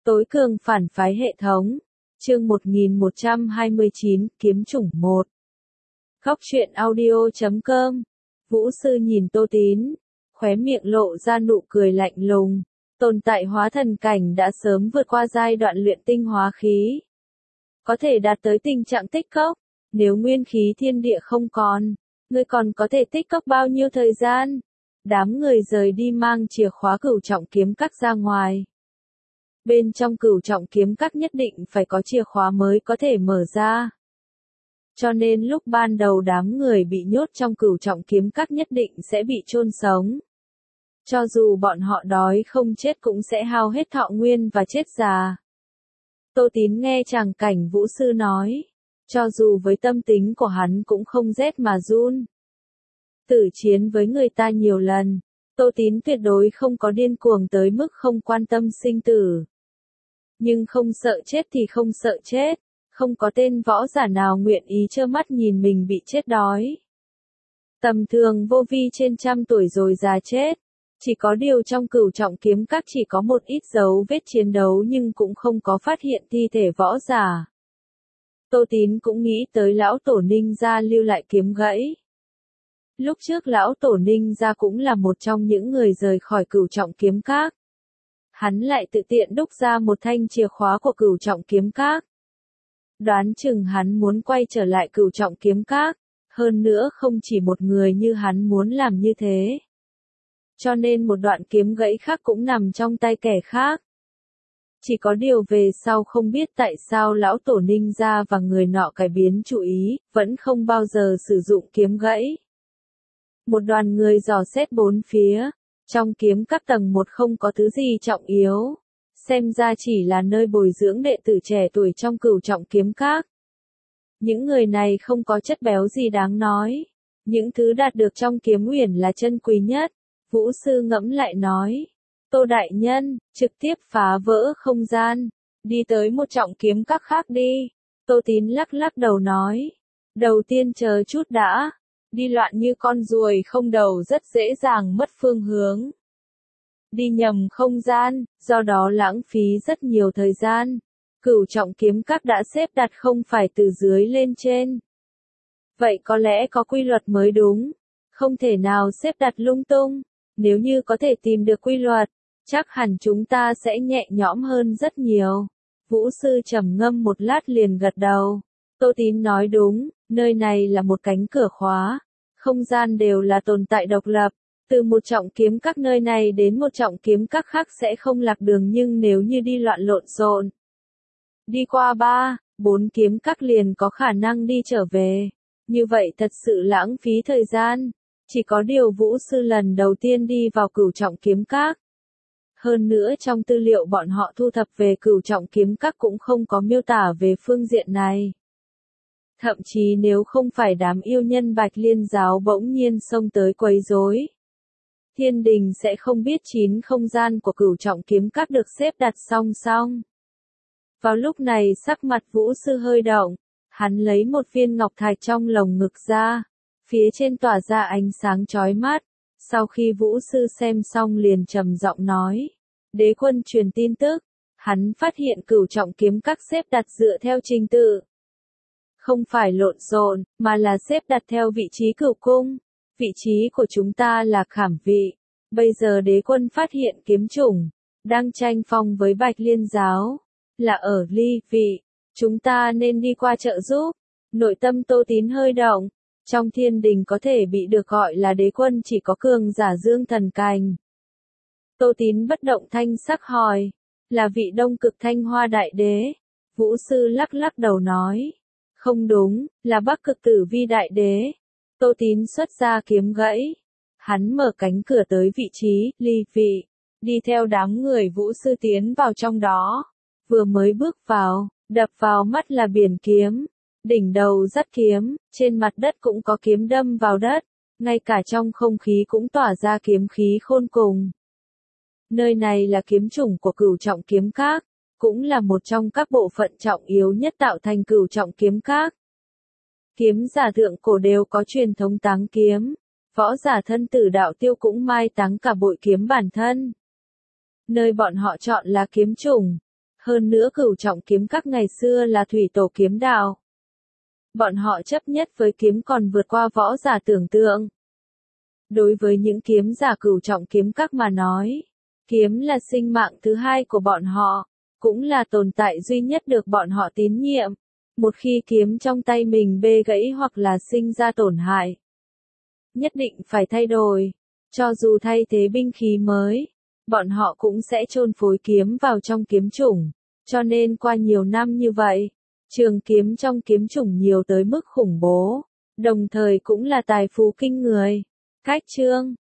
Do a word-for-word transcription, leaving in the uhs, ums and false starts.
Tối cường phản phái hệ thống. Chương một nghìn một trăm hai mươi chín, kiếm chủng một. Góc truyện audio chấm com. Vũ sư nhìn Tô Tín, khóe miệng lộ ra nụ cười lạnh lùng. Tồn tại hóa thần cảnh đã sớm vượt qua giai đoạn luyện tinh hóa khí. Có thể đạt tới tình trạng tích cốc. Nếu nguyên khí thiên địa không còn, ngươi còn có thể tích cốc bao nhiêu thời gian? Đám người rời đi mang chìa khóa cửu trọng kiếm các ra ngoài. Bên trong cửu trọng kiếm các nhất định phải có chìa khóa mới có thể mở ra. Cho nên lúc ban đầu đám người bị nhốt trong cửu trọng kiếm các nhất định sẽ bị chôn sống. Cho dù bọn họ đói không chết cũng sẽ hao hết thọ nguyên và chết già. Tô Tín nghe chàng cảnh Vũ sư nói. Cho dù với tâm tính của hắn cũng không rét mà run. Tử chiến với người ta nhiều lần. Tô Tín tuyệt đối không có điên cuồng tới mức không quan tâm sinh tử. Nhưng không sợ chết thì không sợ chết. Không có tên võ giả nào nguyện ý trơ mắt nhìn mình bị chết đói. Tầm thường vô vi trên trăm tuổi rồi già chết. Chỉ có điều trong cửu trọng kiếm các chỉ có một ít dấu vết chiến đấu nhưng cũng không có phát hiện thi thể võ giả. Tô Tín cũng nghĩ tới lão tổ Ninh gia lưu lại kiếm gãy. Lúc trước lão tổ Ninh gia cũng là một trong những người rời khỏi cửu trọng kiếm các. Hắn lại tự tiện đúc ra một thanh chìa khóa của cửu trọng kiếm các. Đoán chừng hắn muốn quay trở lại cửu trọng kiếm các, hơn nữa không chỉ một người như hắn muốn làm như thế. Cho nên một đoạn kiếm gãy khác cũng nằm trong tay kẻ khác. Chỉ có điều về sau không biết tại sao lão tổ Ninh gia và người nọ cải biến chủ ý, vẫn không bao giờ sử dụng kiếm gãy. Một đoàn người dò xét bốn phía, trong kiếm các tầng một không có thứ gì trọng yếu, xem ra chỉ là nơi bồi dưỡng đệ tử trẻ tuổi trong cửu trọng kiếm các. Những người này không có chất béo gì đáng nói, những thứ đạt được trong kiếm uyển là chân quý nhất. Vũ sư ngẫm lại nói. Tô đại nhân, trực tiếp phá vỡ không gian, đi tới một trọng kiếm các khác đi. Tô Tín lắc lắc đầu nói. Đầu tiên chờ chút đã, đi loạn như con ruồi không đầu rất dễ dàng mất phương hướng. Đi nhầm không gian, do đó lãng phí rất nhiều thời gian. Cửu trọng kiếm các đã xếp đặt không phải từ dưới lên trên. Vậy có lẽ có quy luật mới đúng, không thể nào xếp đặt lung tung. Nếu như có thể tìm được quy luật, chắc hẳn chúng ta sẽ nhẹ nhõm hơn rất nhiều. Vũ sư trầm ngâm một lát liền gật đầu. Tô Tín nói đúng, nơi này là một cánh cửa khóa. Không gian đều là tồn tại độc lập. Từ một trọng kiếm các nơi này đến một trọng kiếm các khác sẽ không lạc đường, nhưng nếu như đi loạn lộn xộn, đi qua ba, bốn kiếm các liền có khả năng đi trở về. Như vậy thật sự lãng phí thời gian. Chỉ có điều Vũ sư lần đầu tiên đi vào cửu trọng kiếm các. Hơn nữa trong tư liệu bọn họ thu thập về cửu trọng kiếm các cũng không có miêu tả về phương diện này. Thậm chí nếu không phải đám yêu nhân Bạch Liên giáo bỗng nhiên xông tới quấy rối, thiên đình sẽ không biết chín không gian của cửu trọng kiếm các được xếp đặt song song. Vào lúc này sắc mặt Vũ sư hơi động, hắn lấy một viên ngọc thạch trong lồng ngực ra. Phía trên tỏa ra ánh sáng chói mắt. Sau khi Vũ sư xem xong liền trầm giọng nói. Đế quân truyền tin tức. Hắn phát hiện cửu trọng kiếm các xếp đặt dựa theo trình tự. Không phải lộn xộn, mà là xếp đặt theo vị trí cửu cung. Vị trí của chúng ta là khảm vị. Bây giờ đế quân phát hiện kiếm chủng. Đang tranh phong với Bạch Liên giáo. Là ở ly vị. Chúng ta nên đi qua trợ giúp. Nội tâm Tô Tín hơi động. Trong thiên đình có thể bị được gọi là đế quân chỉ có cường giả dương thần cành. Tô Tín bất động thanh sắc hỏi. Là vị đông cực thanh hoa đại đế. Vũ sư lắc lắc đầu nói. Không đúng, là bắc cực tử vi đại đế. Tô Tín xuất ra kiếm gãy. Hắn mở cánh cửa tới vị trí, ly vị. Đi theo đám người Vũ sư tiến vào trong đó. Vừa mới bước vào, đập vào mắt là biển kiếm. Đỉnh đầu dắt kiếm, trên mặt đất cũng có kiếm đâm vào đất, ngay cả trong không khí cũng tỏa ra kiếm khí khôn cùng. Nơi này là kiếm chủng của cửu trọng kiếm các, cũng là một trong các bộ phận trọng yếu nhất tạo thành cửu trọng kiếm các. Kiếm giả thượng cổ đều có truyền thống táng kiếm, võ giả thân tử đạo tiêu cũng mai táng cả bội kiếm bản thân. Nơi bọn họ chọn là kiếm chủng. Hơn nữa cửu trọng kiếm các ngày xưa là thủy tổ kiếm đạo. Bọn họ chấp nhất với kiếm còn vượt qua võ giả tưởng tượng. Đối với những kiếm giả cửu trọng kiếm các mà nói, kiếm là sinh mạng thứ hai của bọn họ, cũng là tồn tại duy nhất được bọn họ tín nhiệm. Một khi kiếm trong tay mình bê gãy hoặc là sinh ra tổn hại, nhất định phải thay đổi. Cho dù thay thế binh khí mới, bọn họ cũng sẽ chôn phối kiếm vào trong kiếm chủng. Cho nên qua nhiều năm như vậy, trường kiếm trong kiếm chủng nhiều tới mức khủng bố, đồng thời cũng là tài phú kinh người. Cách chương